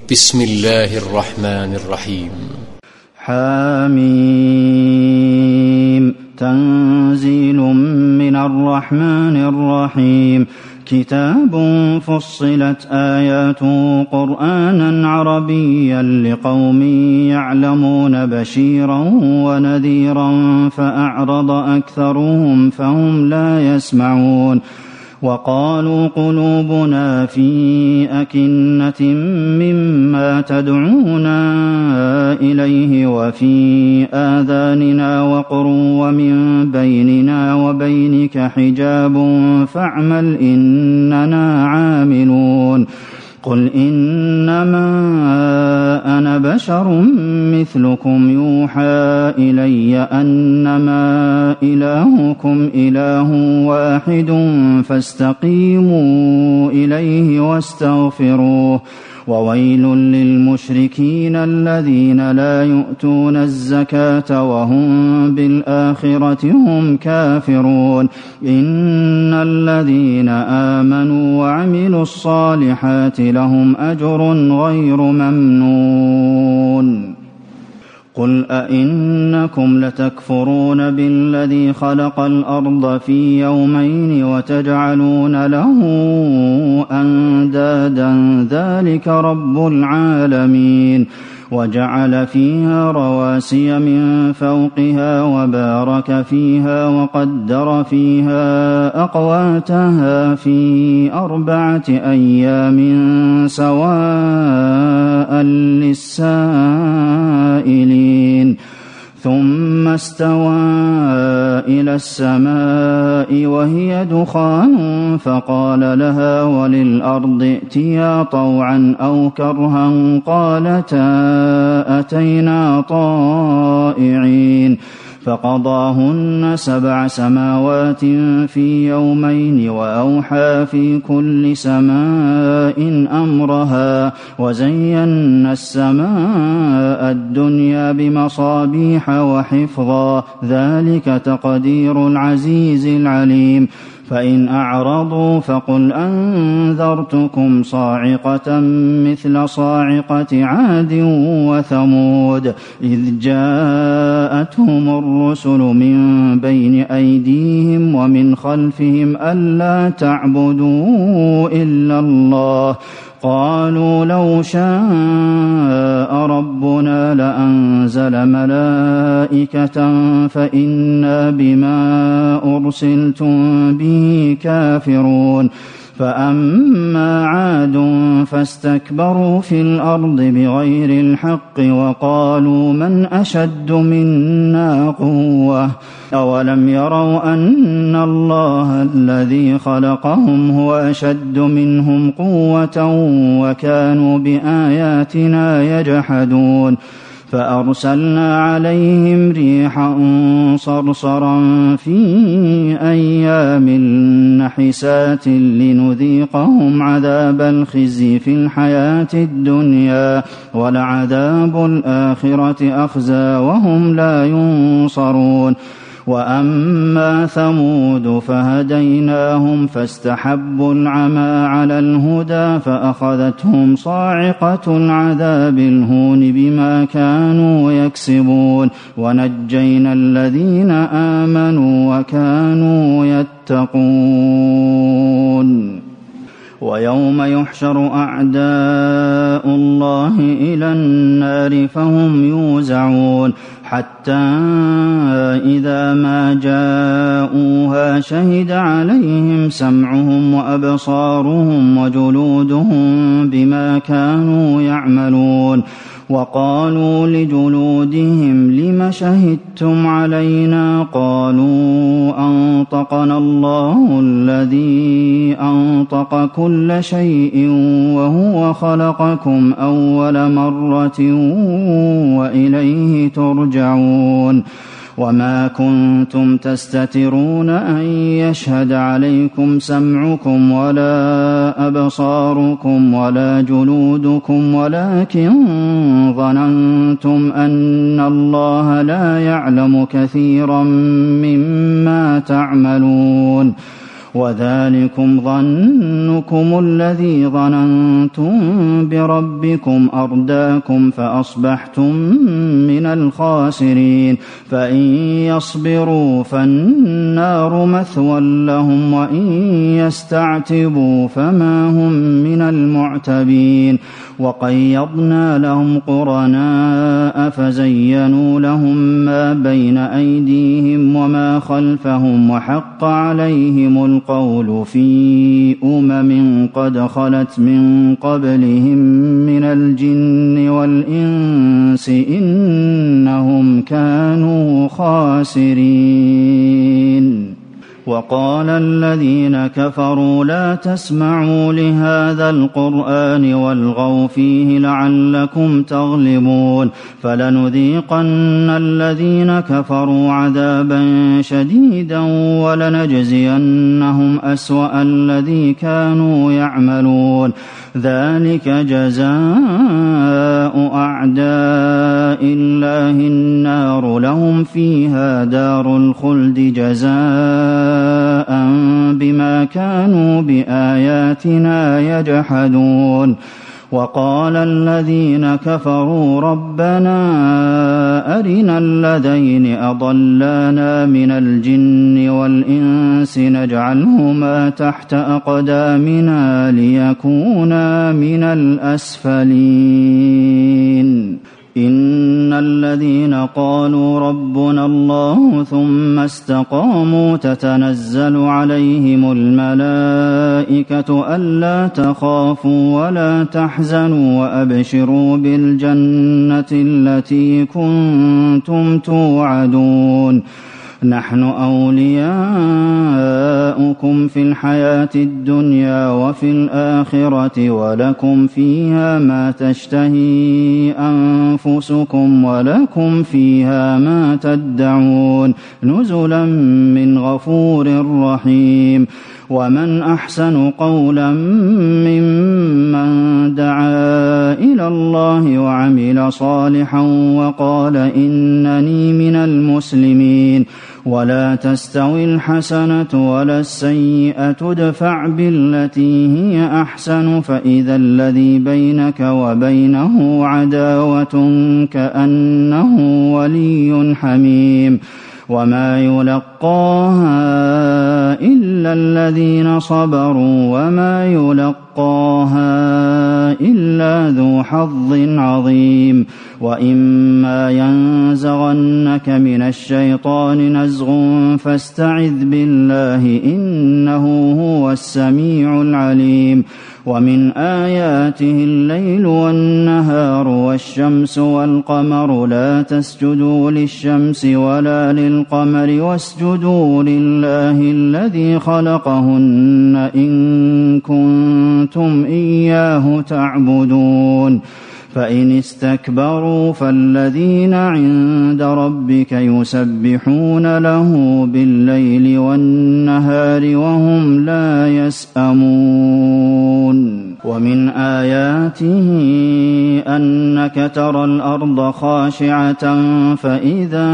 بسم الله الرحمن الرحيم. حميم. تنزيل من الرحمن الرحيم. كتاب فصلت آياته قرآنا عربيا لقوم يعلمون بشيرا ونذيرا فأعرض أكثرهم فهم لا يسمعون. وقالوا قلوبنا في أكنة مما تدعونا إليه وفي آذاننا وقر ومن بيننا وبينك حجاب فاعمل إننا عاملون. قل إنما أنا بشر مثلكم يوحى إلي أنما إلهكم إله واحد فاستقيموا إليه واستغفروه. وويل للمشركين الذين لا يؤتون الزكاة وهم بالآخرة هم كافرون. إن الذين آمنوا وعملوا الصالحات لهم أجر غير ممنون. قل أئنكم لتكفرون بالذي خلق الأرض في يومين وتجعلون له أندادا ذلك رب العالمين. وجعل فيها رواسي من فوقها وبارك فيها وقدر فيها أقواتها في 4 أيام سواء للسائلين. ثم استوى إلى السماء وهي دخان فقال لها وللأرض ائتيا طوعا أو كرها قالتا أتينا طائعين. فقضاهن 7 سماوات في يومين وأوحى في كل سماء أمرها وزينا السماء الدنيا بمصابيح وحفظا ذلك تقدير العزيز العليم. فإن أعرضوا فقل أنذرتكم صاعقة مثل صاعقة عاد وثمود إذ جاءتهم الرسل من بين أيديهم ومن خلفهم ألا تعبدوا إلا الله قالوا لو شاء ربنا لأنزل ملائكة فإنا بما أرسلتم به كافرون. فأما عاد فاستكبروا في الأرض بغير الحق وقالوا من أشد منا قوة أولم يروا أن الله الذي خلقهم هو أشد منهم قوة وكانوا بآياتنا يجحدون. فأرسلنا عليهم ريحا صرصرا في أيام نحسات لنذيقهم عذاب الخزي في الحياة الدنيا ولعذاب الآخرة أخزى وهم لا ينصرون. وأما ثمود فهديناهم فاستحبوا العمى على الهدى فأخذتهم صاعقة العذاب الهون بما كانوا يكسبون. ونجينا الذين آمنوا وكانوا يتقون. ويوم يحشر أعداء الله إلى النار فهم يوزعون حتى إذا ما جاءوها شهد عليهم سمعهم وأبصارهم وجلودهم بما كانوا يعملون. وقالوا لجلودهم لم شهدتم علينا قالوا أنطقنا الله الذي أنطق كل شيء وهو خلقكم أول مرة وإليه ترجعون. وما كنتم تستترون أن يشهد عليكم سمعكم ولا أبصاركم ولا جلودكم ولكن ظننتم أن الله لا يعلم كثيرا مما تعملون. وذلكم ظنكم الذي ظننتم بربكم أرداكم فأصبحتم من الخاسرين فإن يصبروا فالنار مثوى لهم وإن يستعتبوا فما هم من المعتبين وقيضنا لهم قرناء فزينوا لهم ما بين أيديهم وما خلفهم وحق عليهم القول في قد خلت من قبلهم من الجن والإنس إنهم كانوا خاسرين وقال الذين كفروا لا تسمعوا لهذا القرآن والغوا فيه لعلكم تغلبون فلنذيقن الذين كفروا عذابا شديدا ولنجزينهم أسوأ الذي كانوا يعملون ذلك جزاء أعداء الله النار لهم فيها دار الخلد جزاء بما كانوا بآياتنا يجحدون وقال الذين كفروا ربنا أرنا الذين أضلانا من الجن والإنس نجعلهما تحت أقدامنا ليكونا من الأسفلين إن الذين قالوا ربنا الله ثم استقاموا تتنزل عليهم الملائكة ألا تخافوا ولا تحزنوا وأبشروا بالجنة التي كنتم توعدون نحن أولياؤكم في الحياة الدنيا وفي الآخرة ولكم فيها ما تشتهي أنفسكم ولكم فيها ما تدعون نزلا من غفور رحيم ومن أحسن قولا ممن دعا إلى الله وعمل صالحا وقال إنني من المسلمين ولا تستوي الحسنة ولا السيئة ادفع بالتي هي أحسن فإذا الذي بينك وبينه عداوة كأنه ولي حميم وما يلقاها إلا الذين صبروا وما يلقاها إلا ذو حظ عظيم وإما ينزغنك من الشيطان نزغ فاستعذ بالله إنه هو السميع العليم ومن آياته الليل والنهار والشمس والقمر لا تسجدوا للشمس ولا للقمر واسجدوا لله الذي خلقهن إن كنتم إياه تعبدون فإن استكبروا فالذين عند ربك يسبحون له بالليل والنهار وهم لا يسأمون ومن آياته أنك ترى الأرض خاشعة فإذا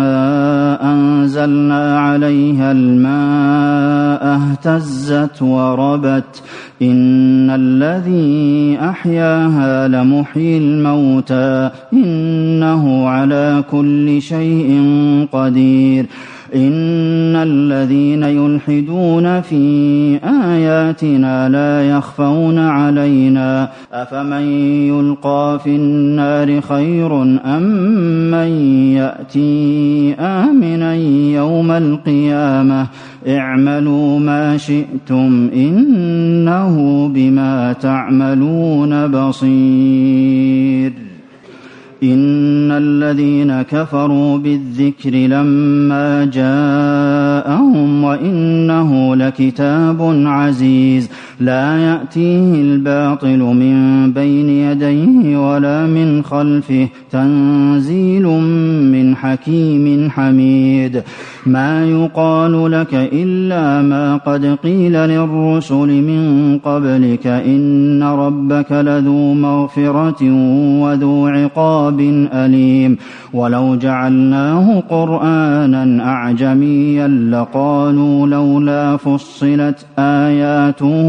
أنزلنا عليها الماء اهتزت وربت إن الذي أحياها لمحيي الموتى إنه على كل شيء قدير إن الذين يلحدون في آياتنا لا يخفون علينا أفمن يلقى في النار خير أم من يأتي آمنا يوم القيامة اعملوا ما شئتم إنه بما تعملون بصير إن الذين كفروا بالذكر لما جاءهم وإنه لكتاب عزيز لا يأتيه الباطل من بين يديه ولا من خلفه تنزيل من حكيم حميد ما يقال لك إلا ما قد قيل للرسل من قبلك إن ربك لذو مغفرة وذو عقاب عذاب أليم ولو جعلناه قرآنا أعجميا لقالوا لولا فصلت آياته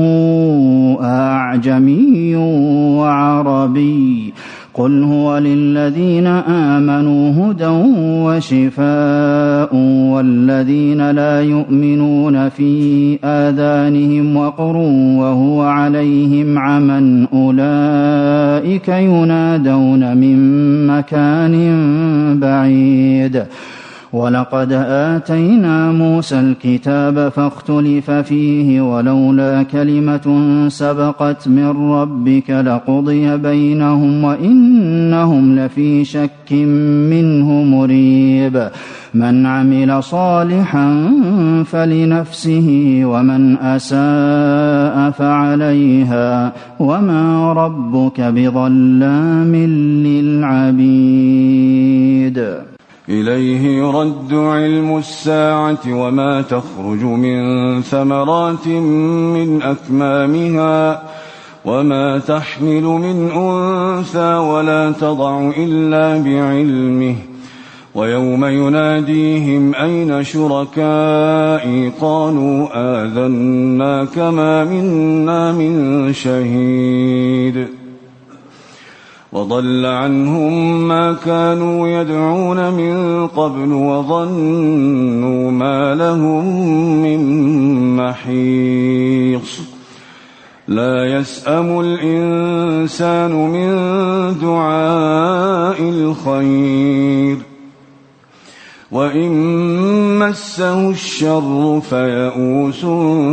أعجمي وعربي قل هو للذين آمنوا هدى وشفاء والذين لا يؤمنون في آذانهم وقر وهو عليهم عمى أولئك ينادون من مكان بعيد ولقد آتينا موسى الكتاب فاختلف فيه ولولا كلمة سبقت من ربك لقضي بينهم وإنهم لفي شك منه مريب من عمل صالحا فلنفسه ومن أساء فعليها وما ربك بظلام للعبيد إليه يرد علم الساعة وما تخرج من ثمرات من أكمامها وما تحمل من أنثى ولا تضع إلا بعلمه ويوم يناديهم أين شركائي قالوا آذناك ما منا من شهيد وضل عنهم ما كانوا يدعون من قبل وظنوا ما لهم من محيص لا يسأم الإنسان من دعاء الخير وإن مسه الشر فيئوس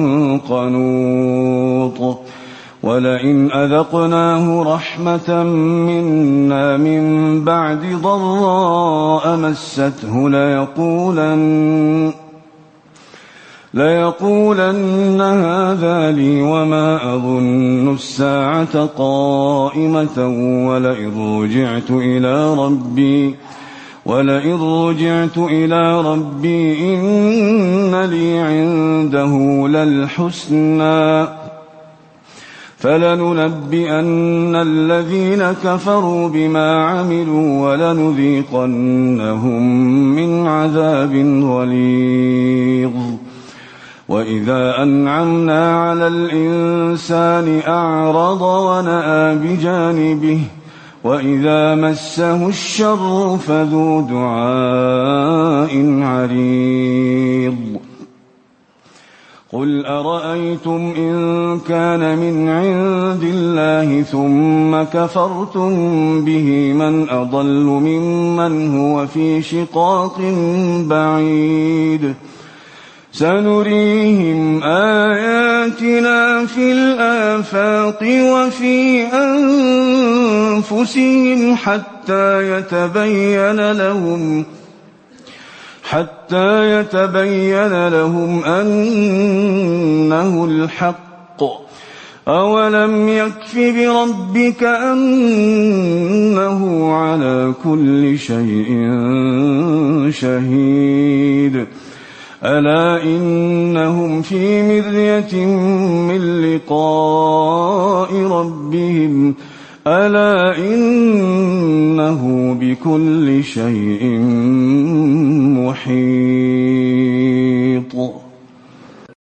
قنوط ولئن أذقناه رحمة منا من بعد ضراء مسته ليقولن هذا لي وما أظن الساعة قائمة ولئن رجعت إلى ربي إن لي عنده للحسنى فلننبئن الذين كفروا بما عملوا ولنذيقنهم من عذاب غليظ وإذا أنعمنا على الإنسان أعرض ونأى بجانبه وإذا مسه الشر فذو دعاء عريض قل أرأيتم إن كان من عند الله ثم كفرتم به من أضل ممن هو في شقاق بعيد سنريهم آياتنا في الآفاق وفي أنفسهم حتى يتبين لهم أنه الحق أولم يكف بربك أنه على كل شيء شهيد ألا إنهم في مرية من لقاء ربهم ألا إنه بكل شيء محيط